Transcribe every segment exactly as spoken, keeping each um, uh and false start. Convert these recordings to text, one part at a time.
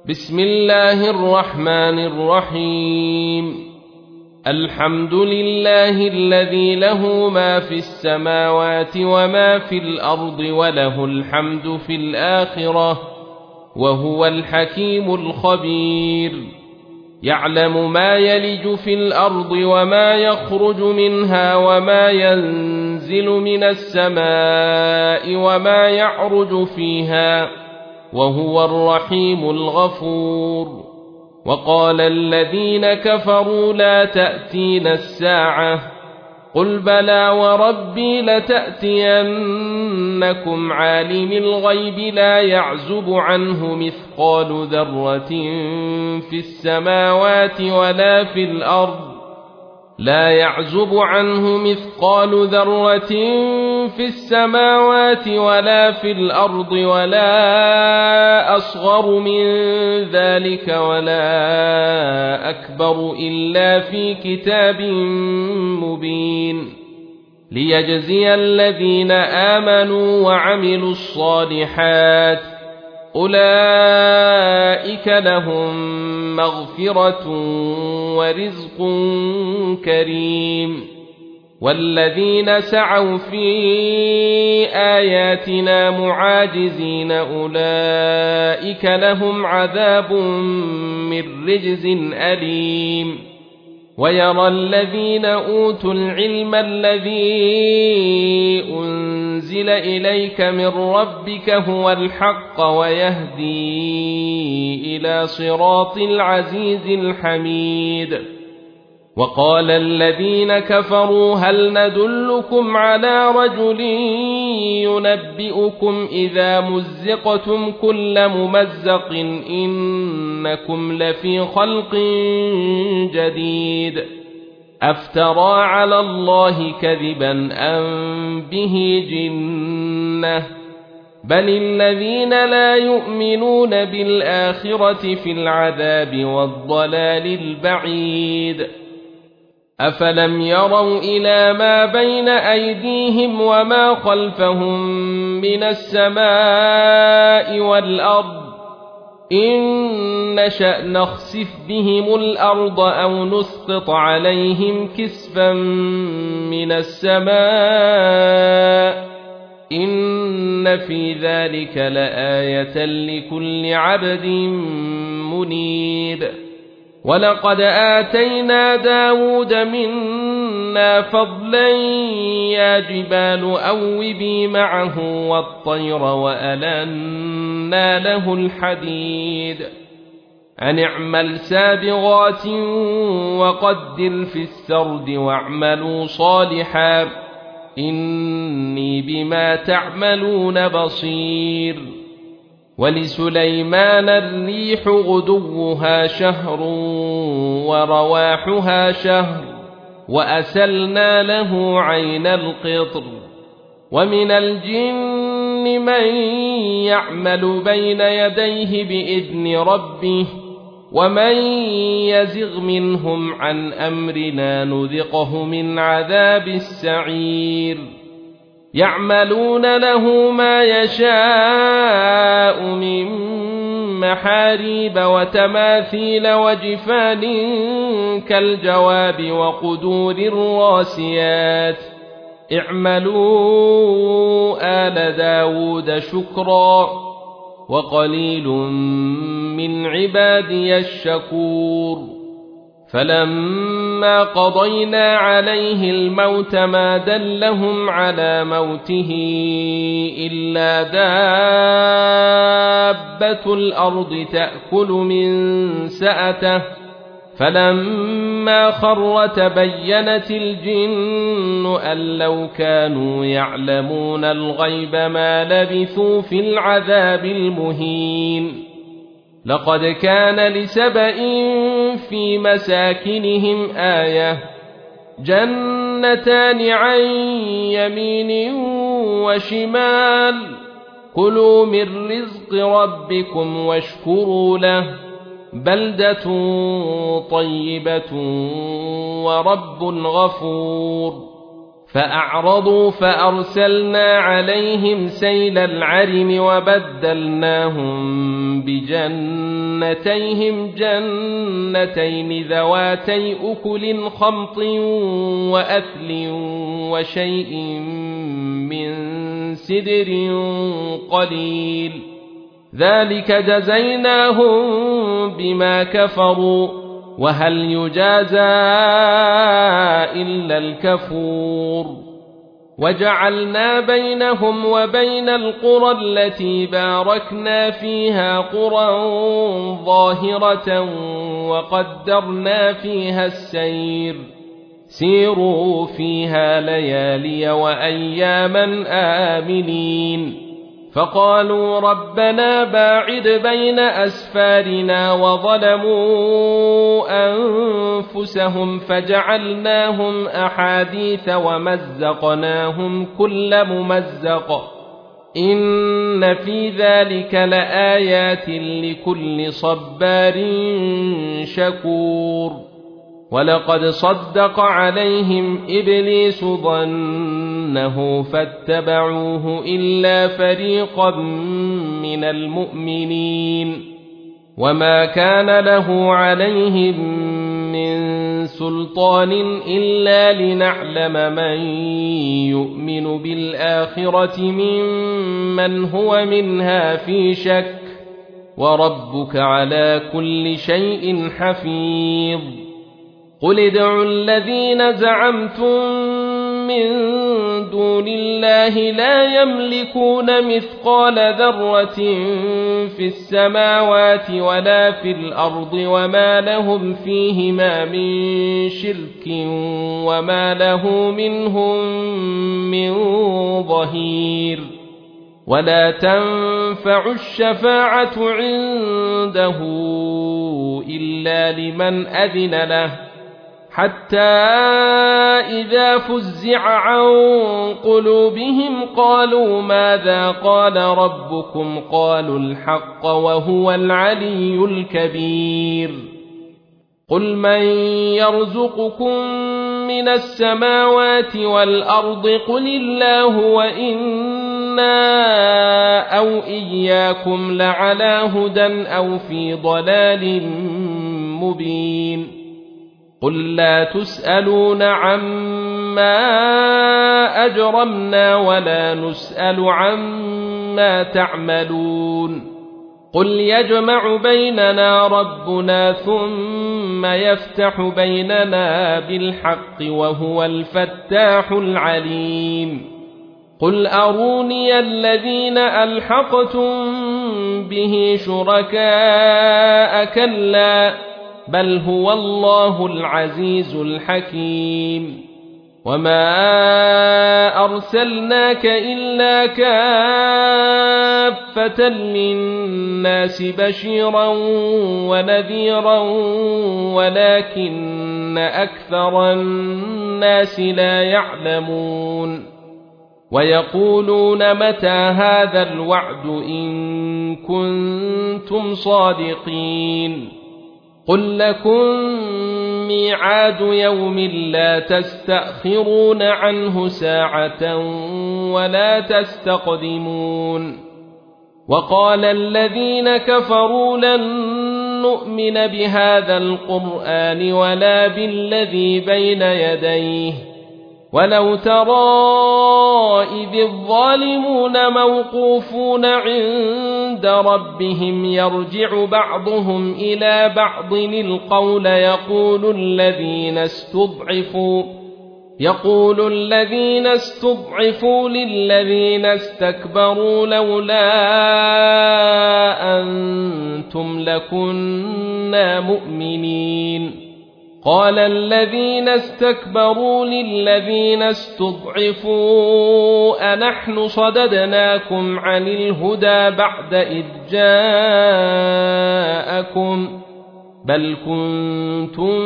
بسم الله الرحمن الرحيم. الحمد لله الذي له ما في السماوات وما في الأرض وله الحمد في الآخرة وهو الحكيم الخبير. يعلم ما يلج في الأرض وما يخرج منها وما ينزل من السماء وما يعرج فيها وهو الرحيم الغفور. وقال الذين كفروا لا تأتينا الساعة قل بلى وربي لتأتينكم عالم الغيب لا يعزب عنه مثقال ذرة في السماوات ولا في الأرض لا يعزب عنه مثقال ذرة في السماوات ولا في الأرض ولا أصغر من ذلك ولا أكبر إلا في كتاب مبين ليجزي الذين آمنوا وعملوا الصالحات أولئك لهم مغفرة ورزق كريم. والذين سعوا في آياتنا معاجزين أولئك لهم عذاب من رجز أليم. ويرى الذين أوتوا العلم الذي أنزل إليك من ربك هو الحق ويهدي إلى صراط العزيز الحميد. وقال الذين كفروا هل ندلكم على رجل ينبئكم إذا مزقتم كل ممزق إنكم لفي خلق جديد أفترى على الله كذبا أم به جنة بل الذين لا يؤمنون بالآخرة في العذاب والضلال البعيد. أفلم يروا إلى ما بين أيديهم وما خلفهم من السماء والأرض إن نشأ نخسف بهم الأرض أو نسقط عليهم كسفا من السماء إن في ذلك لآية لكل عبد منيب. ولقد آتينا داود منا فضلا يا جبال أوبي معه والطير وألنا له الحديد أن اعمل سابغات وقدر في السرد واعملوا صالحا إني بما تعملون بصير. ولسليمان الريح غدوها شهر ورواحها شهر وأسلنا له عين القطر. ومن الجن من يعمل بين يديه بإذن ربه ومن يزغ منهم عن أمرنا نذقه من عذاب السعير. يعملون له ما يشاء من محاريب وتماثيل وجفان كالجواب وقدور الراسيات اعملوا آل داود شكرا وقليل من عبادي الشكور. فلما قضينا عليه الموت ما دلهم على موته إلا دابة الأرض تأكل من سأته فلما خر تبينت الجن أن لو كانوا يعلمون الغيب ما لبثوا في العذاب المهين. لقد كان لسبإ في مساكنهم آية جنتان عن يمين وشمال كلوا من رزق ربكم واشكروا له بلدة طيبة ورب غفور. فأعرضوا فأرسلنا عليهم سيل العرم وبدلناهم بجنتيهم جنتين ذواتي أكل خمط وأثل وشيء من سدر قليل ذلك جزيناهم بما كفروا وهل يجازى إلا الكفور وجعلنا بينهم وبين القرى التي باركنا فيها قرى ظاهرة وقدرنا فيها السير سيروا فيها ليالي وأياما آمنين فقالوا ربنا باعد بين أسفارنا وظلموا أنفسهم فجعلناهم أحاديث ومزقناهم كل ممزق إن في ذلك لآيات لكل صبار شكور ولقد صدق عليهم إبليس ظنه فاتبعوه إلا فريقا من المؤمنين وما كان له عليهم من سلطان إلا لنعلم من يؤمن بالآخرة ممن هو منها في شك وربك على كل شيء حفيظ قل ادعوا الذين زعمتم من دون الله لا يملكون مثقال ذرة في السماوات ولا في الأرض وما لهم فيهما من شرك وما له منهم من ظهير ولا تنفع الشفاعة عنده إلا لمن أذن له حتى إذا فزع عن قلوبهم قالوا ماذا قال ربكم قالوا الحق وهو العلي الكبير قل من يرزقكم من السماوات والأرض قل الله وإنا أو إياكم لعلى هدى أو في ضلال مبين قل لا تسألون عما أجرمنا ولا نسأل عما تعملون قل يجمع بيننا ربنا ثم يفتح بيننا بالحق وهو الفتاح العليم قل أروني الذين ألحقتم به شركاء كلا بل هو الله العزيز الحكيم وما أرسلناك إلا كافة للناس بشيرا ونذيرا ولكن أكثر الناس لا يعلمون ويقولون متى هذا الوعد إن كنتم صادقين قل لكم ميعاد يوم لا تستأخرون عنه ساعة ولا تستقدمون وقال الذين كفروا لن نؤمن بهذا القرآن ولا بالذي بين يديه ولو ترى إذ الظالمون موقوفون عند ربهم يرجع بعضهم إلى بعض القول يقول الذين استضعفوا يقول الذين استضعفوا للذين استكبروا لولا أنتم لكنا مؤمنين قال الذين استكبروا للذين استضعفوا أنحن صددناكم عن الهدى بعد إذ جاءكم بل كنتم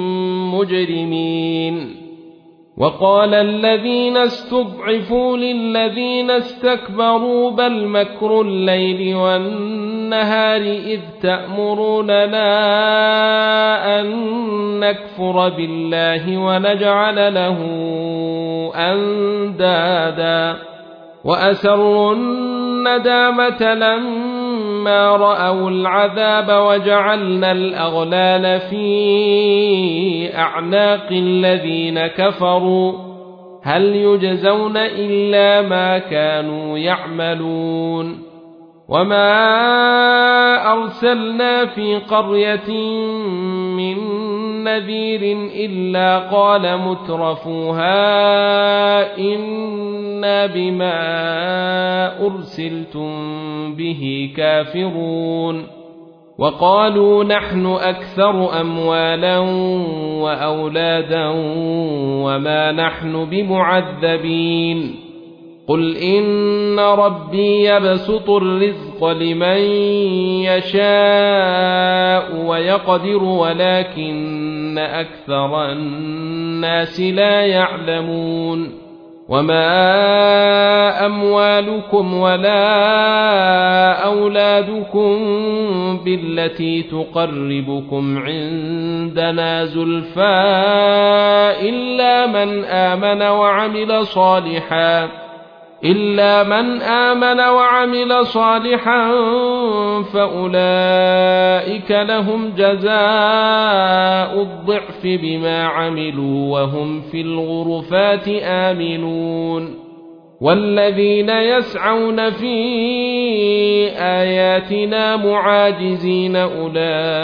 مجرمين وقال الذين استضعفوا للذين استكبروا بل مكر الليل والنهار إذ تأمروننا أن نكفر بالله ونجعل له أندادا وأسروا الندامة لما فلما رأوا العذاب وجعلنا الأغلال في أعناق الذين كفروا هل يجزون إلا ما كانوا يعملون وما أرسلنا في قرية من نذير إلا قال مترفوها إنا بما أرسلتم به كافرون وقالوا نحن أكثر أموالا وأولادا وما نحن بمعذبين قل إن ربي يبسط الرزق لمن يشاء ويقدر ولكن أكثر الناس لا يعلمون وما أموالكم ولا أولادكم بالتي تقربكم عندنا زلفى إلا من آمن وعمل صالحا إلا من آمن وعمل صالحا فأولئك لهم جزاء الضعف بما عملوا وهم في الغرفات آمنون والذين يسعون في آياتنا معاجزين أولئك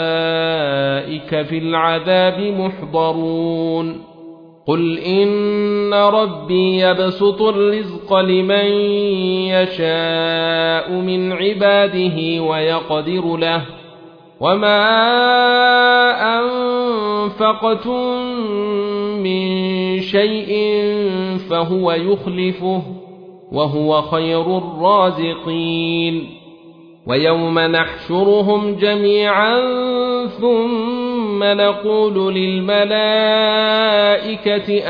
في العذاب محضرون قل إن ربي يبسط الرزق لمن يشاء من عباده ويقدر له وما أنفقتم من شيء فهو يخلفه وهو خير الرازقين ويوم نحشرهم جميعا ثم نقول للملائكة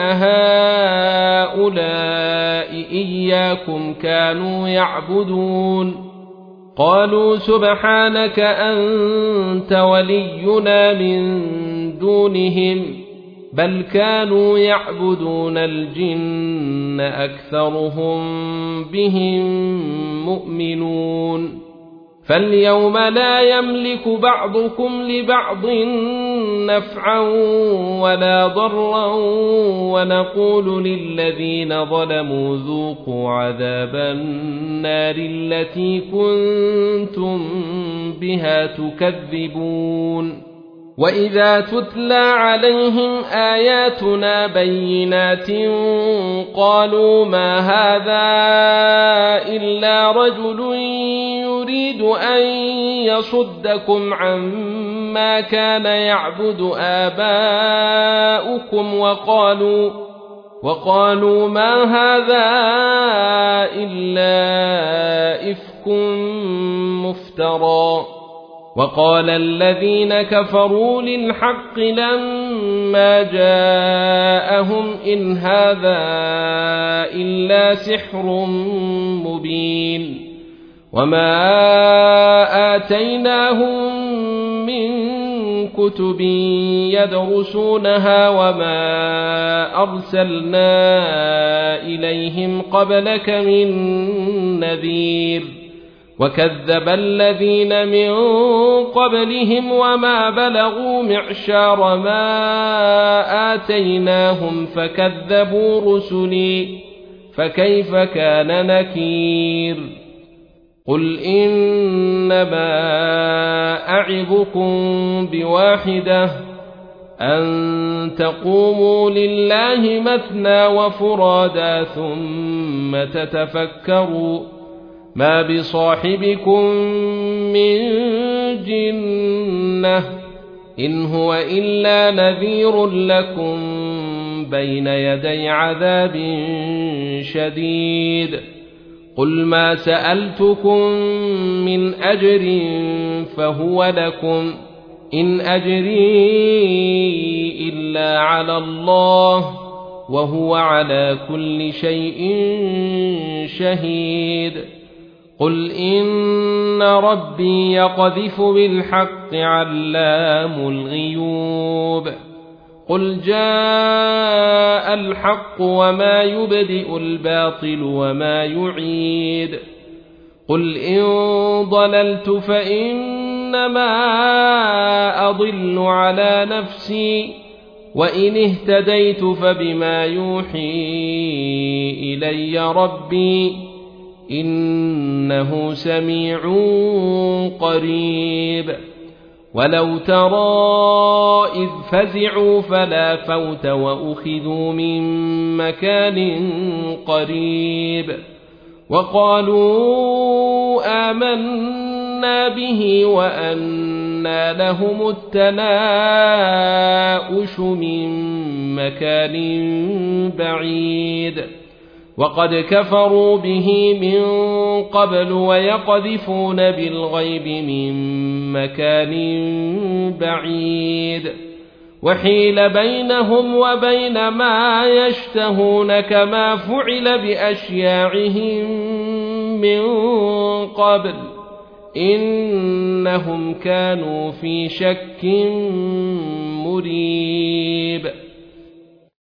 أهؤلاء إياكم كانوا يعبدون قالوا سبحانك أنت ولينا من دونهم بل كانوا يعبدون الجن أكثرهم بهم مؤمنون فاليوم لا يملك بعضكم لبعض نفعا ولا ضرا ونقول للذين ظلموا ذوقوا عذاب النار التي كنتم بها تكذبون وإذا تتلى عليهم آياتنا بينات قالوا ما هذا إلا رجل يريد أن يصدكم عما كان يعبد آباؤكم وقالوا وقالوا ما هذا إلا إفك مفترى وقال الذين كفروا للحق لما جاءهم إن هذا إلا سحر مبين وما آتيناهم من كتب يدرسونها وما أرسلنا إليهم قبلك من نذير وكذب الذين من قبلهم وما بلغوا معشار ما آتيناهم فكذبوا رسلي فكيف كان نكير قل إنما أعظكم بواحدة أن تقوموا لله مثنى وفرادا ثم تتفكروا ما بصاحبكم من جنة إن هو إلا نذير لكم بين يدي عذاب شديد قل ما سألتكم من أجر فهو لكم إن أجري إلا على الله وهو على كل شيء شهيد قل إن ربي يقذف بالحق علام الغيوب قل جاء الحق وما يبدئ الباطل وما يعيد قل إن ضللت فإنما أضل على نفسي وإن اهتديت فبما يوحي إلي ربي إنه سميع قريب ولو ترى إذ فزعوا فلا فوت وأخذوا من مكان قريب وقالوا آمنا به وأنى لهم التناؤش من مكان بعيد وقد كفروا به من قبل ويقذفون بالغيب من مكان بعيد وحيل بينهم وبين ما يشتهون كما فعل بأشياعهم من قبل إنهم كانوا في شك مريب